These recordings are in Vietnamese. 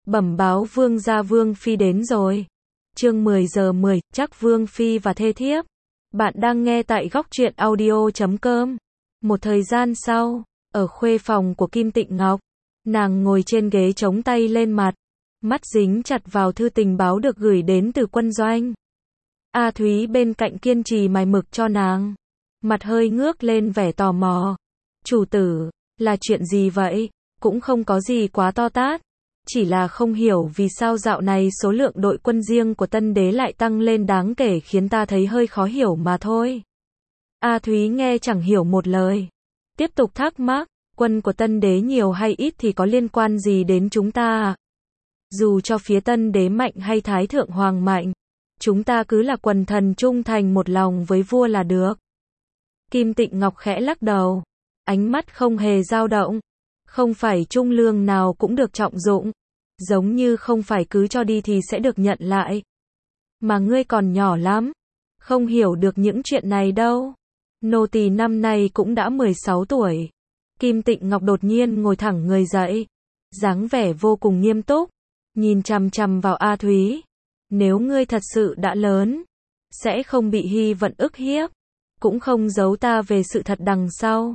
Bẩm báo vương gia Vương Phi đến rồi. Chương 10 giờ 10, chắc Vương Phi và thê thiếp. Bạn đang nghe tại góc truyện audio.com. Một thời gian sau, ở khuê phòng của Kim Tịnh Ngọc, nàng ngồi trên ghế chống tay lên mặt, mắt dính chặt vào thư tình báo được gửi đến từ quân doanh. A Thúy bên cạnh kiên trì mài mực cho nàng, mặt hơi ngước lên vẻ tò mò. Chủ tử, là chuyện gì vậy? Cũng không có gì quá to tát, chỉ là không hiểu vì sao dạo này số lượng đội quân riêng của Tân Đế lại tăng lên đáng kể khiến ta thấy hơi khó hiểu mà thôi. A Thúy nghe chẳng hiểu một lời, tiếp tục thắc mắc, quân của Tân Đế nhiều hay ít thì có liên quan gì đến chúng ta à? Dù cho phía Tân Đế mạnh hay Thái Thượng Hoàng mạnh, chúng ta cứ là quần thần trung thành một lòng với vua là được. Kim Tịnh Ngọc khẽ lắc đầu, ánh mắt không hề dao động. Không phải trung lương nào cũng được trọng dụng, giống như không phải cứ cho đi thì sẽ được nhận lại. Mà ngươi còn nhỏ lắm, không hiểu được những chuyện này đâu. Nô tỳ năm nay cũng đã 16 tuổi. Kim Tịnh Ngọc đột nhiên ngồi thẳng người dậy, dáng vẻ vô cùng nghiêm túc, nhìn chằm chằm vào A Thúy. Nếu ngươi thật sự đã lớn, sẽ không bị Hy Vận ức hiếp, cũng không giấu ta về sự thật đằng sau.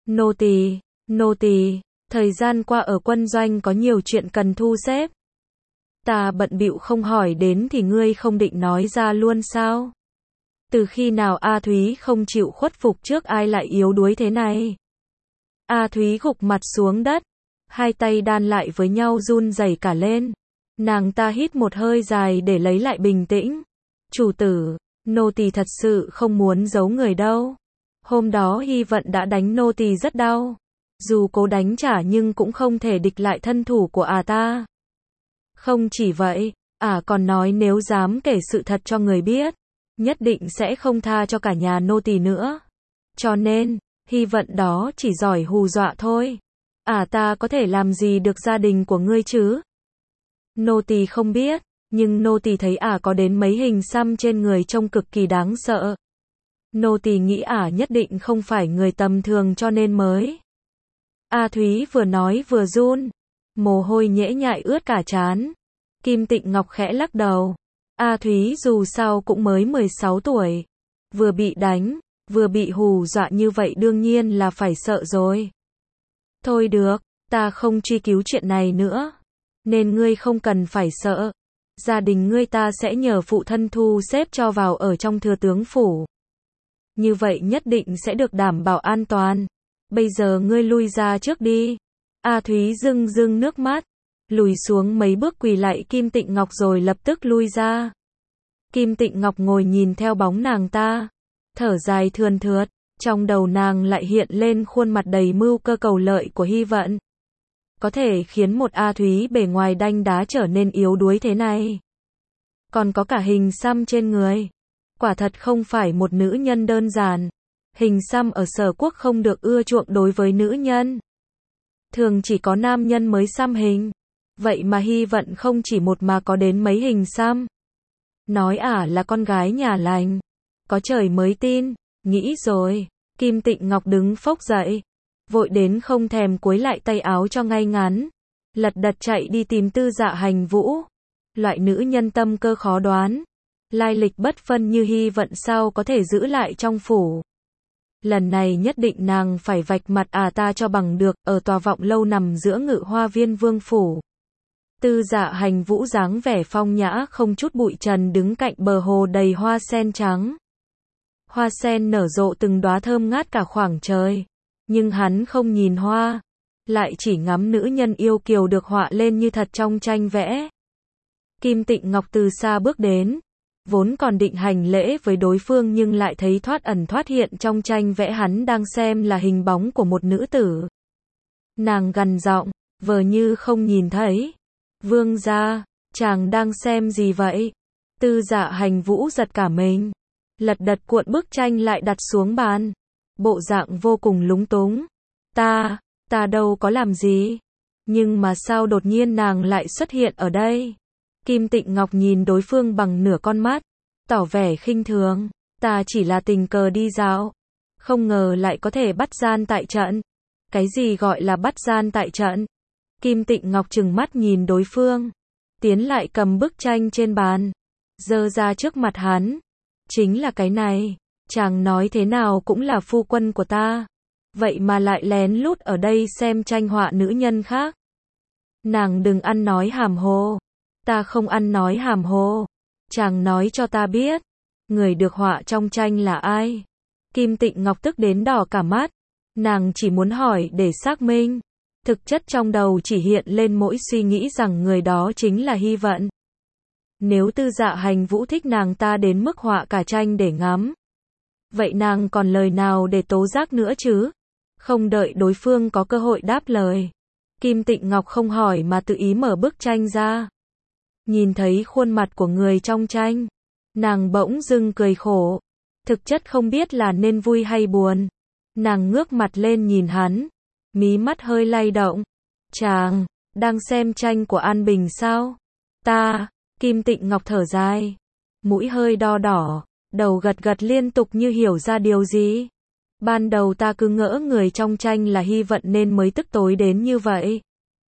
Nô tỳ, thời gian qua ở quân doanh có nhiều chuyện cần thu xếp. Ta bận bịu không hỏi đến thì ngươi không định nói ra luôn sao? Từ khi nào A Thúy không chịu khuất phục trước ai lại yếu đuối thế này? A Thúy gục mặt xuống đất, hai tay đan lại với nhau run rẩy cả lên. Nàng ta hít một hơi dài để lấy lại bình tĩnh. Chủ tử, nô tỳ thật sự không muốn giấu người đâu. Hôm đó Hy Vận đã đánh nô tỳ rất đau. Dù cố đánh trả nhưng cũng không thể địch lại thân thủ của ta. Không chỉ vậy, còn nói nếu dám kể sự thật cho người biết, nhất định sẽ không tha cho cả nhà nô tỳ nữa. Cho nên, Hy Vận đó chỉ giỏi hù dọa thôi. Ta có thể làm gì được gia đình của ngươi chứ? Nô tỳ không biết, nhưng nô tỳ thấy có đến mấy hình xăm trên người trông cực kỳ đáng sợ. Nô tỳ nghĩ nhất định không phải người tầm thường cho nên mới. A Thúy vừa nói vừa run, mồ hôi nhễ nhại ướt cả trán. Kim Tịnh Ngọc khẽ lắc đầu. A Thúy dù sao cũng mới 16 tuổi, vừa bị đánh, vừa bị hù dọa như vậy đương nhiên là phải sợ rồi. Thôi được, ta không truy cứu chuyện này nữa, nên ngươi không cần phải sợ. Gia đình ngươi ta sẽ nhờ phụ thân thu xếp cho vào ở trong thừa tướng phủ. Như vậy nhất định sẽ được đảm bảo an toàn. Bây giờ ngươi lui ra trước đi. A Thúy rưng rưng nước mắt, lùi xuống mấy bước quỳ lạy Kim Tịnh Ngọc rồi lập tức lui ra. Kim Tịnh Ngọc ngồi nhìn theo bóng nàng ta, thở dài thườn thượt, trong đầu nàng lại hiện lên khuôn mặt đầy mưu cơ cầu lợi của Hy Vận. Có thể khiến một A Thúy bề ngoài đanh đá trở nên yếu đuối thế này. Còn có cả hình xăm trên người. Quả thật không phải một nữ nhân đơn giản. Hình xăm ở Sở Quốc không được ưa chuộng đối với nữ nhân. Thường chỉ có nam nhân mới xăm hình. Vậy mà Hy Vận không chỉ một mà có đến mấy hình xăm. Nói là con gái nhà lành. Có trời mới tin. Nghĩ rồi. Kim Tịnh Ngọc đứng phốc dậy, vội đến không thèm cúi lại tay áo cho ngay ngắn, lật đật chạy đi tìm Tư Dạ Hành Vũ. Loại nữ nhân tâm cơ khó đoán, lai lịch bất phân như Hy Vận sao có thể giữ lại trong phủ. Lần này nhất định nàng phải vạch mặt ta cho bằng được. Ở tòa vọng lâu nằm giữa Ngự Hoa Viên Vương phủ, Tư Dạ Hành Vũ dáng vẻ phong nhã không chút bụi trần đứng cạnh bờ hồ đầy hoa sen trắng. Hoa sen nở rộ từng đóa thơm ngát cả khoảng trời, nhưng hắn không nhìn hoa, lại chỉ ngắm nữ nhân yêu kiều được họa lên như thật trong tranh vẽ. Kim Tịnh Ngọc từ xa bước đến, vốn còn định hành lễ với đối phương nhưng lại thấy thoát ẩn thoát hiện trong tranh vẽ hắn đang xem là hình bóng của một nữ tử. Nàng gằn giọng, vờ như không nhìn thấy. Vương gia, chàng đang xem gì vậy? Tư Dạ Hành Vũ giật cả mình, lật đật cuộn bức tranh lại đặt xuống bàn, bộ dạng vô cùng lúng túng. Ta đâu có làm gì. Nhưng mà sao đột nhiên nàng lại xuất hiện ở đây? Kim Tịnh Ngọc nhìn đối phương bằng nửa con mắt, tỏ vẻ khinh thường. Ta chỉ là tình cờ đi dạo, không ngờ lại có thể bắt gian tại trận. Cái gì gọi là bắt gian tại trận? Kim Tịnh Ngọc trừng mắt nhìn đối phương, tiến lại cầm bức tranh trên bàn, giơ ra trước mặt hắn. Chính là cái này, chàng nói thế nào cũng là phu quân của ta. Vậy mà lại lén lút ở đây xem tranh họa nữ nhân khác. Nàng đừng ăn nói hàm hồ. Ta không ăn nói hàm hồ. Chàng nói cho ta biết, người được họa trong tranh là ai? Kim Tịnh Ngọc tức đến đỏ cả mắt. Nàng chỉ muốn hỏi để xác minh. Thực chất trong đầu chỉ hiện lên mỗi suy nghĩ rằng người đó chính là Hy Vận. Nếu Tư Dạ Hành Vũ thích nàng ta đến mức họa cả tranh để ngắm, vậy nàng còn lời nào để tố giác nữa chứ? Không đợi đối phương có cơ hội đáp lời, Kim Tịnh Ngọc không hỏi mà tự ý mở bức tranh ra. Nhìn thấy khuôn mặt của người trong tranh, nàng bỗng dưng cười khổ. Thực chất không biết là nên vui hay buồn. Nàng ngước mặt lên nhìn hắn, mí mắt hơi lay động. Chàng, đang xem tranh của An Bình sao? Ta, Kim Tịnh Ngọc thở dài, mũi hơi đo đỏ, đầu gật gật liên tục như hiểu ra điều gì. Ban đầu ta cứ ngỡ người trong tranh là Hy Vận nên mới tức tối đến như vậy.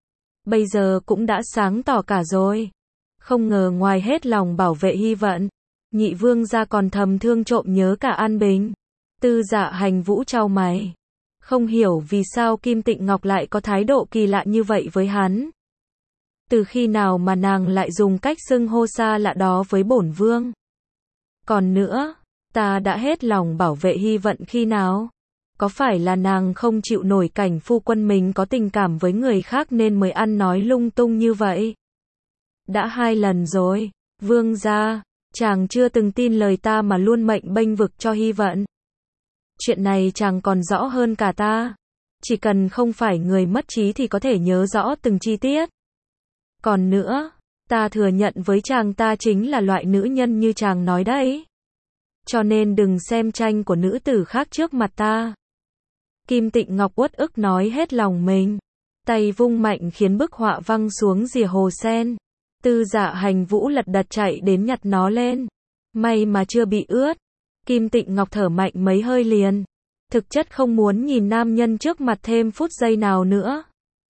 Bây giờ cũng đã sáng tỏ cả rồi. Không ngờ ngoài hết lòng bảo vệ Hy Vận, nhị vương gia còn thầm thương trộm nhớ cả An Bình. Tư Dạ Hành Vũ chau mày, không hiểu vì sao Kim Tịnh Ngọc lại có thái độ kỳ lạ như vậy với hắn. Từ khi nào mà nàng lại dùng cách xưng hô xa lạ đó với bổn vương? Còn nữa, ta đã hết lòng bảo vệ Hy Vận khi nào? Có phải là nàng không chịu nổi cảnh phu quân mình có tình cảm với người khác nên mới ăn nói lung tung như vậy? Đã 2 lần rồi, vương gia, chàng chưa từng tin lời ta mà luôn mệnh bênh vực cho Hy Vận. Chuyện này chàng còn rõ hơn cả ta. Chỉ cần không phải người mất trí thì có thể nhớ rõ từng chi tiết. Còn nữa, ta thừa nhận với chàng ta chính là loại nữ nhân như chàng nói đấy. Cho nên đừng xem tranh của nữ tử khác trước mặt ta. Kim Tịnh Ngọc uất ức nói hết lòng mình. Tay vung mạnh khiến bức họa văng xuống rìa hồ sen. Tư Dạ Hành Vũ lật đật chạy đến nhặt nó lên. May mà chưa bị ướt. Kim Tịnh Ngọc thở mạnh mấy hơi liền. Thực chất không muốn nhìn nam nhân trước mặt thêm phút giây nào nữa.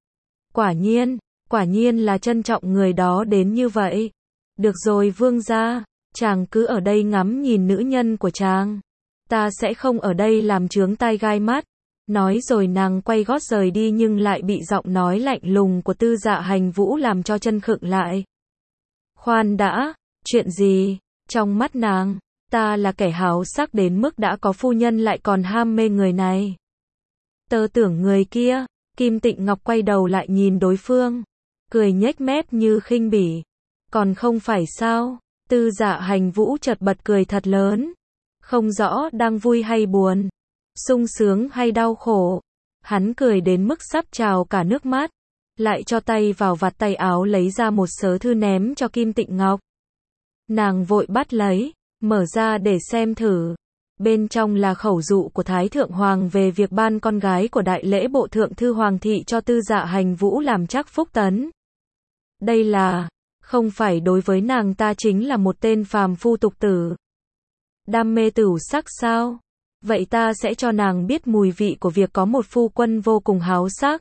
Quả nhiên là trân trọng người đó đến như vậy. Được rồi vương gia, chàng cứ ở đây ngắm nhìn nữ nhân của chàng. Ta sẽ không ở đây làm chướng tai gai mắt. Nói rồi nàng quay gót rời đi nhưng lại bị giọng nói lạnh lùng của Tư Dạ Hành Vũ làm cho chân khựng lại. Khoan đã, chuyện gì? Trong mắt nàng, ta là kẻ háo sắc đến mức đã có phu nhân lại còn ham mê người này. Tớ tưởng người kia. Kim Tịnh Ngọc quay đầu lại nhìn đối phương, cười nhếch mép như khinh bỉ. Còn không phải sao? Tư Dạ Hành Vũ chợt bật cười thật lớn. Không rõ đang vui hay buồn, sung sướng hay đau khổ. Hắn cười đến mức sắp trào cả nước mắt, lại cho tay vào vạt tay áo lấy ra một sớ thư ném cho Kim Tịnh Ngọc. Nàng vội bắt lấy, mở ra để xem thử. Bên trong là khẩu dụ của Thái Thượng Hoàng về việc ban con gái của đại lễ bộ thượng thư Hoàng thị cho Tư Dạ Hành Vũ làm chắc phúc tấn. Đây là, không phải đối với nàng ta chính là một tên phàm phu tục tử. Đam mê tửu sắc sao? Vậy ta sẽ cho nàng biết mùi vị của việc có một phu quân vô cùng háo sắc.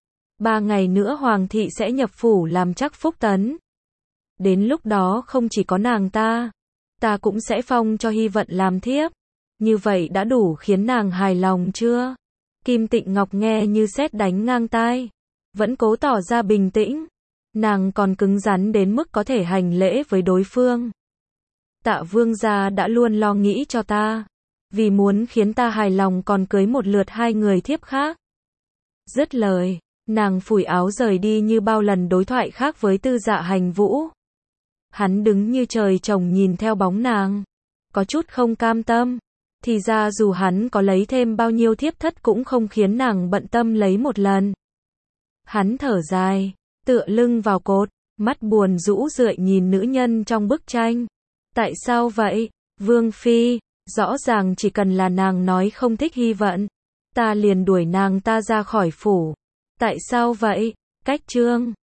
3 ngày nữa Hoàng thị sẽ nhập phủ làm chắc phúc tấn. Đến lúc đó không chỉ có nàng ta cũng sẽ phong cho Hy Vận làm thiếp. Như vậy đã đủ khiến nàng hài lòng chưa? Kim Tịnh Ngọc nghe như sét đánh ngang tai, vẫn cố tỏ ra bình tĩnh. Nàng còn cứng rắn đến mức có thể hành lễ với đối phương. Tạ vương gia đã luôn lo nghĩ cho ta, vì muốn khiến ta hài lòng còn cưới một lượt 2 người thiếp khác. Dứt lời, nàng phủi áo rời đi như bao lần đối thoại khác với Tư Dạ Hành Vũ. Hắn đứng như trời trồng nhìn theo bóng nàng, có chút không cam tâm. Thì ra dù hắn có lấy thêm bao nhiêu thiếp thất cũng không khiến nàng bận tâm lấy một lần. Hắn thở dài, tựa lưng vào cột, mắt buồn rũ rượi nhìn nữ nhân trong bức tranh. Tại sao vậy, Vương Phi? Rõ ràng chỉ cần là nàng nói không thích Hy Vận, ta liền đuổi nàng ta ra khỏi phủ. Tại sao vậy? Cách chương